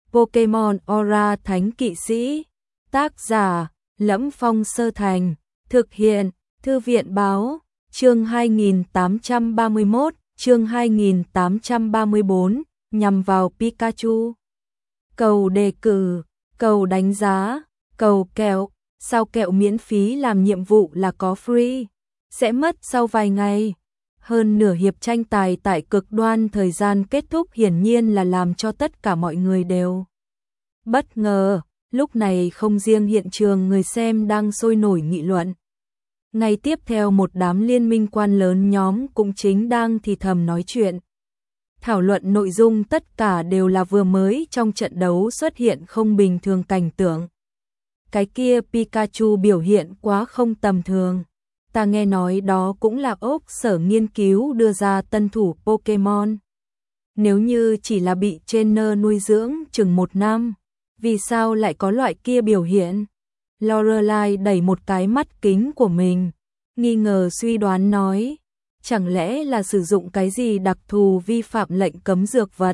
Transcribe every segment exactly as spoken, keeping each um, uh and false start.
Pokemon Aura Thánh Kỵ Sĩ. Tác giả: Lẫm Phong Sơ Thành. Thực hiện: Thư viện Báo. Chương hai nghìn tám trăm ba mươi mốt, chương hai nghìn tám trăm ba mươi bốn, nhằm vào Pikachu. Cầu đề cử, cầu đánh giá, cầu kẹo, sao kẹo miễn phí làm nhiệm vụ là có free, sẽ mất sau vài ngày. Hơn nửa hiệp tranh tài tại cực đoan thời gian kết thúc hiển nhiên là làm cho tất cả mọi người đều bất ngờ, lúc này không riêng hiện trường người xem đang sôi nổi nghị luận. Ngay tiếp theo một đám liên minh quan lớn nhóm cũng chính đang thì thầm nói chuyện. Thảo luận nội dung tất cả đều là vừa mới trong trận đấu xuất hiện không bình thường cảnh tượng. Cái kia Pikachu biểu hiện quá không tầm thường. Ta nghe nói đó cũng là ốc sở nghiên cứu đưa ra tân thủ Pokemon. Nếu như chỉ là bị trainer nuôi dưỡng chừng một năm, vì sao lại có loại kia biểu hiện? Lorelai đẩy một cái mắt kính của mình, nghi ngờ suy đoán nói, chẳng lẽ là sử dụng cái gì đặc thù vi phạm lệnh cấm dược vật?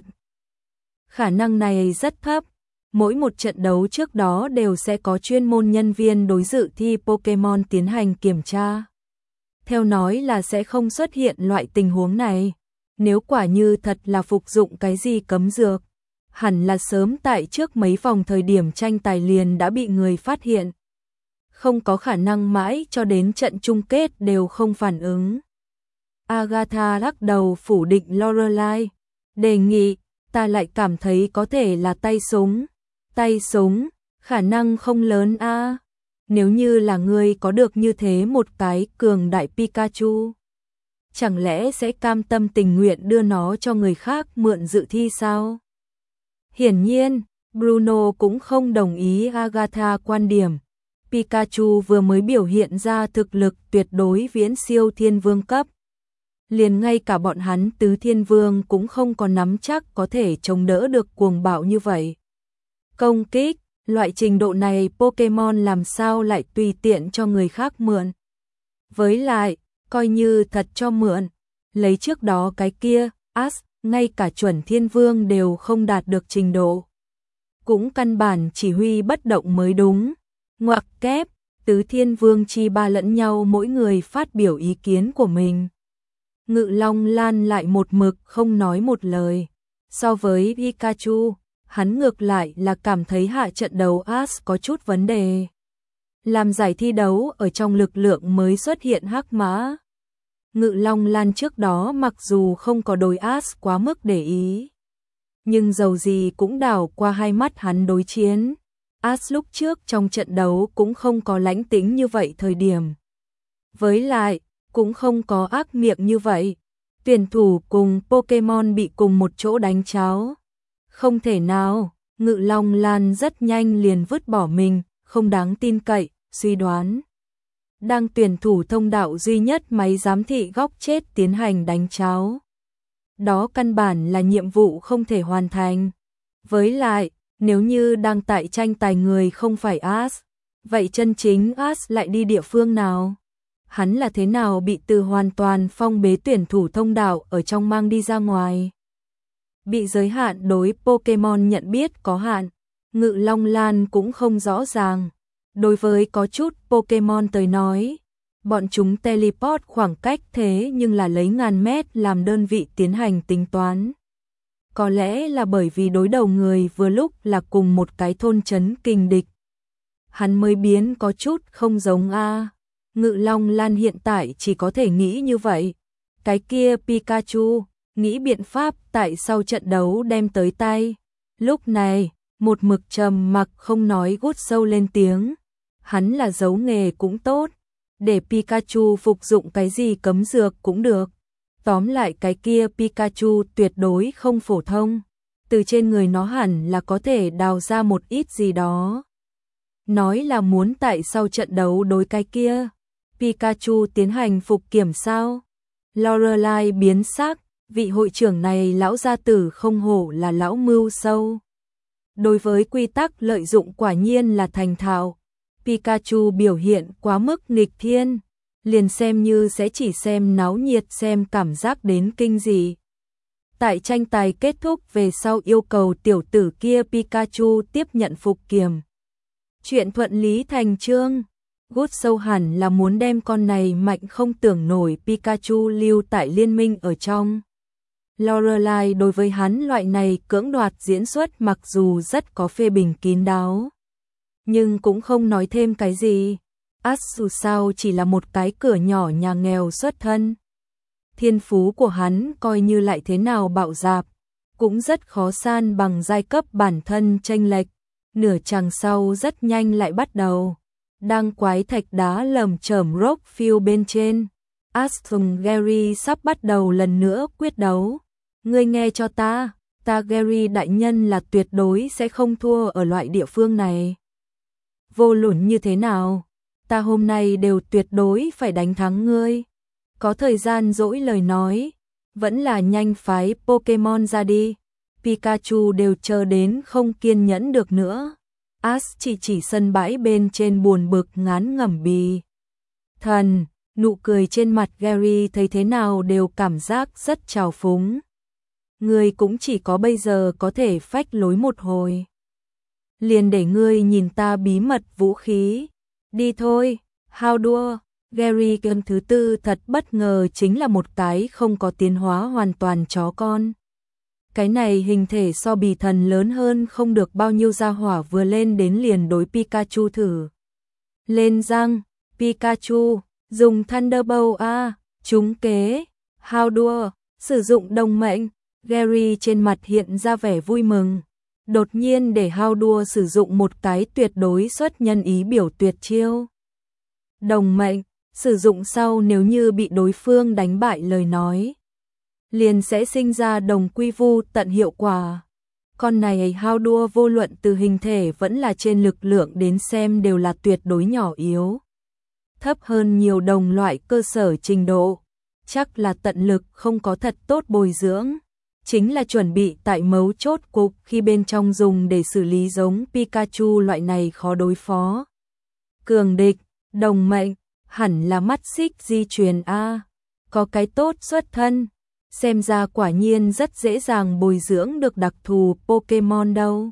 Khả năng này rất thấp, mỗi một trận đấu trước đó đều sẽ có chuyên môn nhân viên đối dự thi Pokemon tiến hành kiểm tra. Theo nói là sẽ không xuất hiện loại tình huống này, nếu quả như thật là phục dụng cái gì cấm dược, hẳn là sớm tại trước mấy vòng thời điểm tranh tài liền đã bị người phát hiện. Không có khả năng mãi cho đến trận chung kết đều không phản ứng. Agatha lắc đầu phủ định Lorelai, đề nghị, ta lại cảm thấy có thể là tay súng. Tay súng, khả năng không lớn a. À. Nếu như là ngươi có được như thế một cái cường đại Pikachu, chẳng lẽ sẽ cam tâm tình nguyện đưa nó cho người khác mượn dự thi sao? Hiển nhiên, Bruno cũng không đồng ý Agatha quan điểm. Pikachu vừa mới biểu hiện ra thực lực tuyệt đối viễn siêu thiên vương cấp. Liền ngay cả bọn hắn tứ thiên vương cũng không có nắm chắc có thể chống đỡ được cuồng bạo như vậy. Công kích, loại trình độ này Pokemon làm sao lại tùy tiện cho người khác mượn. Với lại, coi như thật cho mượn, lấy trước đó cái kia, Ash, ngay cả chuẩn thiên vương đều không đạt được trình độ. Cũng căn bản chỉ huy bất động mới đúng. Ngoặc kép, tứ thiên vương chi ba lẫn nhau mỗi người phát biểu ý kiến của mình. Ngự Long Lan lại một mực không nói một lời. So với Pikachu, hắn ngược lại là cảm thấy hạ trận đấu Ash có chút vấn đề. Làm giải thi đấu ở trong lực lượng mới xuất hiện hắc mã. Ngự Long Lan trước đó mặc dù không có đối Ash quá mức để ý, nhưng dầu gì cũng đảo qua hai mắt hắn đối chiến. Ash lúc trước trong trận đấu cũng không có lãnh tính như vậy thời điểm. Với lại, cũng không có ác miệng như vậy. Tuyển thủ cùng Pokemon bị cùng một chỗ đánh cháo. Không thể nào, Ngự Long Lan rất nhanh liền vứt bỏ mình, không đáng tin cậy, suy đoán. Đang tuyển thủ thông đạo duy nhất máy giám thị góc chết tiến hành đánh cháo. Đó căn bản là nhiệm vụ không thể hoàn thành. Với lại, nếu như đang tại tranh tài người không phải Ash, vậy chân chính Ash lại đi địa phương nào? Hắn là thế nào bị từ hoàn toàn phong bế tuyển thủ thông đạo ở trong mang đi ra ngoài? Bị giới hạn đối Pokemon nhận biết có hạn, Ngự Long Lan cũng không rõ ràng. Đối với có chút Pokemon tới nói, bọn chúng teleport khoảng cách thế nhưng là lấy ngàn mét làm đơn vị tiến hành tính toán. Có lẽ là bởi vì đối đầu người vừa lúc là cùng một cái thôn trấn kình địch. Hắn mới biến có chút không giống a. Ngự Long Lan hiện tại chỉ có thể nghĩ như vậy. Cái kia Pikachu, nghĩ biện pháp tại sau trận đấu đem tới tay. Lúc này, một mực trầm mặc không nói gút sâu lên tiếng. Hắn là giấu nghề cũng tốt, để Pikachu phục dụng cái gì cấm dược cũng được. Tóm lại cái kia Pikachu tuyệt đối không phổ thông, từ trên người nó hẳn là có thể đào ra một ít gì đó. Nói là muốn tại sau trận đấu đối cái kia Pikachu tiến hành phục kiểm sao? Lorelai biến sắc, vị hội trưởng này lão gia tử không hổ là lão mưu sâu. Đối với quy tắc lợi dụng quả nhiên là thành thạo. Pikachu biểu hiện quá mức nghịch thiên, liền xem như sẽ chỉ xem náo nhiệt xem cảm giác đến kinh dị. Tại tranh tài kết thúc về sau yêu cầu tiểu tử kia Pikachu tiếp nhận phục kiểm. Chuyện thuận lý thành chương. Gút sâu hẳn là muốn đem con này mạnh không tưởng nổi Pikachu lưu tại liên minh ở trong. Lorelai đối với hắn loại này cưỡng đoạt diễn xuất mặc dù rất có phê bình kín đáo, nhưng cũng không nói thêm cái gì. Ash dù sao chỉ là một cái cửa nhỏ nhà nghèo xuất thân. Thiên phú của hắn coi như lại thế nào bạo dạp, cũng rất khó san bằng giai cấp bản thân chênh lệch. Nửa chặng sau rất nhanh lại bắt đầu. Đang quái thạch đá lởm chởm Rockfield bên trên, Ash cùng Gary sắp bắt đầu lần nữa quyết đấu. Ngươi nghe cho ta, ta Gary đại nhân là tuyệt đối sẽ không thua ở loại địa phương này. Vô luận như thế nào, ta hôm nay đều tuyệt đối phải đánh thắng ngươi. Có thời gian dỗi lời nói, vẫn là nhanh phái Pokemon ra đi. Pikachu đều chờ đến không kiên nhẫn được nữa. Ash chỉ chỉ sân bãi bên trên buồn bực ngán ngẩm bì. Thần, nụ cười trên mặt Gary thấy thế nào đều cảm giác rất trào phúng. Ngươi cũng chỉ có bây giờ có thể phách lối một hồi. Liền để ngươi nhìn ta bí mật vũ khí. Đi thôi, hao đua. Gary cơn thứ tư thật bất ngờ chính là một cái không có tiến hóa hoàn toàn chó con. Cái này hình thể so bì thần lớn hơn không được bao nhiêu gia hỏa vừa lên đến liền đối Pikachu thử. Lên răng, Pikachu, dùng Thunderbolt A, trúng kế, hao đua, sử dụng đồng mệnh. Gary trên mặt hiện ra vẻ vui mừng. Đột nhiên để hao đua sử dụng một cái tuyệt đối xuất nhân ý biểu tuyệt chiêu. Đồng mệnh, sử dụng sau nếu như bị đối phương đánh bại lời nói, liền sẽ sinh ra đồng quy vu tận hiệu quả. Con này hao đua vô luận từ hình thể vẫn là trên lực lượng đến xem đều là tuyệt đối nhỏ yếu. Thấp hơn nhiều đồng loại cơ sở trình độ. Chắc là tận lực không có thật tốt bồi dưỡng. Chính là chuẩn bị tại mấu chốt cục khi bên trong dùng để xử lý giống Pikachu loại này khó đối phó. Cường địch, đồng mệnh, hẳn là mắt xích di truyền A. Có cái tốt xuất thân. Xem ra quả nhiên rất dễ dàng bồi dưỡng được đặc thù Pokemon đâu.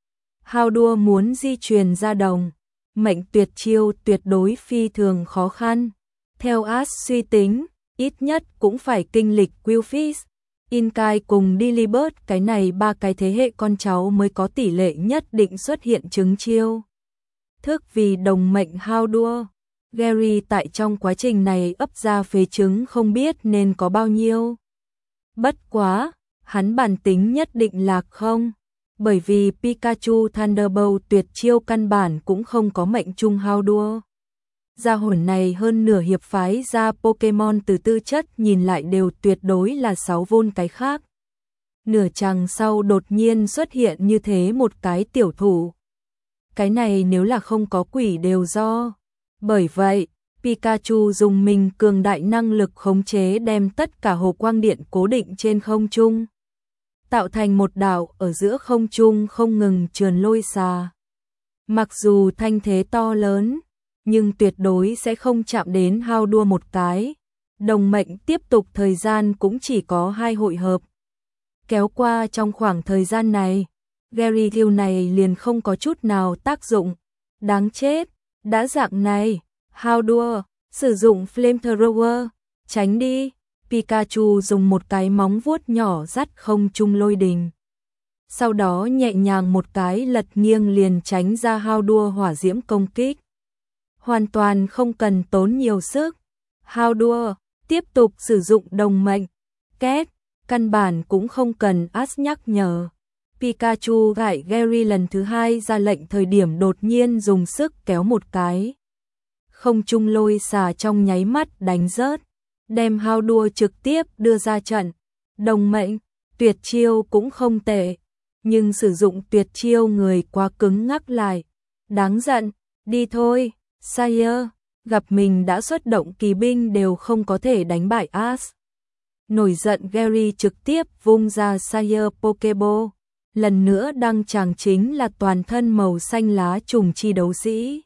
Hao đua muốn di truyền ra đồng mệnh tuyệt chiêu tuyệt đối phi thường khó khăn. Theo Ash suy tính, ít nhất cũng phải kinh lịch Qwilfish, Inkai cùng Delibird cái này ba cái thế hệ con cháu mới có tỷ lệ nhất định xuất hiện chứng chiêu. Thức vì đồng mệnh hao đua, Gary tại trong quá trình này ấp ra phế trứng không biết nên có bao nhiêu. Bất quá, hắn bản tính nhất định là không, bởi vì Pikachu Thunderbolt tuyệt chiêu căn bản cũng không có mệnh trung hao đua. Gia hồn này hơn nửa hiệp phái ra Pokemon từ tư chất nhìn lại đều tuyệt đối là sáu vôn cái khác. Nửa chặng sau đột nhiên xuất hiện như thế một cái tiểu thủ. Cái này nếu là không có quỷ đều do. Bởi vậy, Pikachu dùng mình cường đại năng lực khống chế đem tất cả hồ quang điện cố định trên không trung, tạo thành một đạo ở giữa không trung không ngừng trườn lôi xà. Mặc dù thanh thế to lớn, nhưng tuyệt đối sẽ không chạm đến hao đua một cái. Đồng mệnh tiếp tục thời gian cũng chỉ có hai hội hợp. Kéo qua trong khoảng thời gian này, Gary Hill này liền không có chút nào tác dụng. Đáng chết, đã dạng này, hao đua, sử dụng Flamethrower, tránh đi. Pikachu dùng một cái móng vuốt nhỏ dắt không trung lôi đình. Sau đó nhẹ nhàng một cái lật nghiêng liền tránh ra hao đua hỏa diễm công kích. Hoàn toàn không cần tốn nhiều sức. Hao đua, tiếp tục sử dụng đồng mệnh. Két, căn bản cũng không cần Ash nhắc nhở. Pikachu gãi Gary lần thứ hai ra lệnh thời điểm đột nhiên dùng sức kéo một cái. Không trung lôi xà trong nháy mắt đánh rớt, đem hao đua trực tiếp đưa ra trận. Đồng mệnh, tuyệt chiêu cũng không tệ, nhưng sử dụng tuyệt chiêu người quá cứng ngắc lại. Đáng giận, đi thôi, Sire, gặp mình đã xuất động kỳ binh đều không có thể đánh bại Ash. Nổi giận Gary trực tiếp vung ra Sire Pokeball. Lần nữa đăng tràng chính là toàn thân màu xanh lá trùng chi đấu sĩ.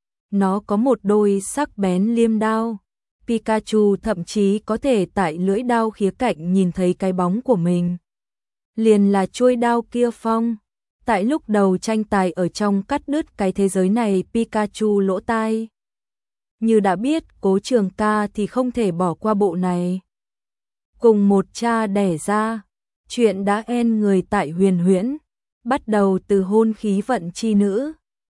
Nó có một đôi sắc bén liêm đao. Pikachu thậm chí có thể tại lưỡi đao khía cạnh nhìn thấy cái bóng của mình. liền là chuôi đao kia phong. Tại lúc đầu tranh tài ở trong cắt đứt cái thế giới này Pikachu lỗ tai. Như đã biết Cố Trường Ca thì không thể bỏ qua bộ này. Cùng một cha đẻ ra, chuyện đã en người tại Huyền Huyễn, bắt đầu từ hôn khí vận chi nữ,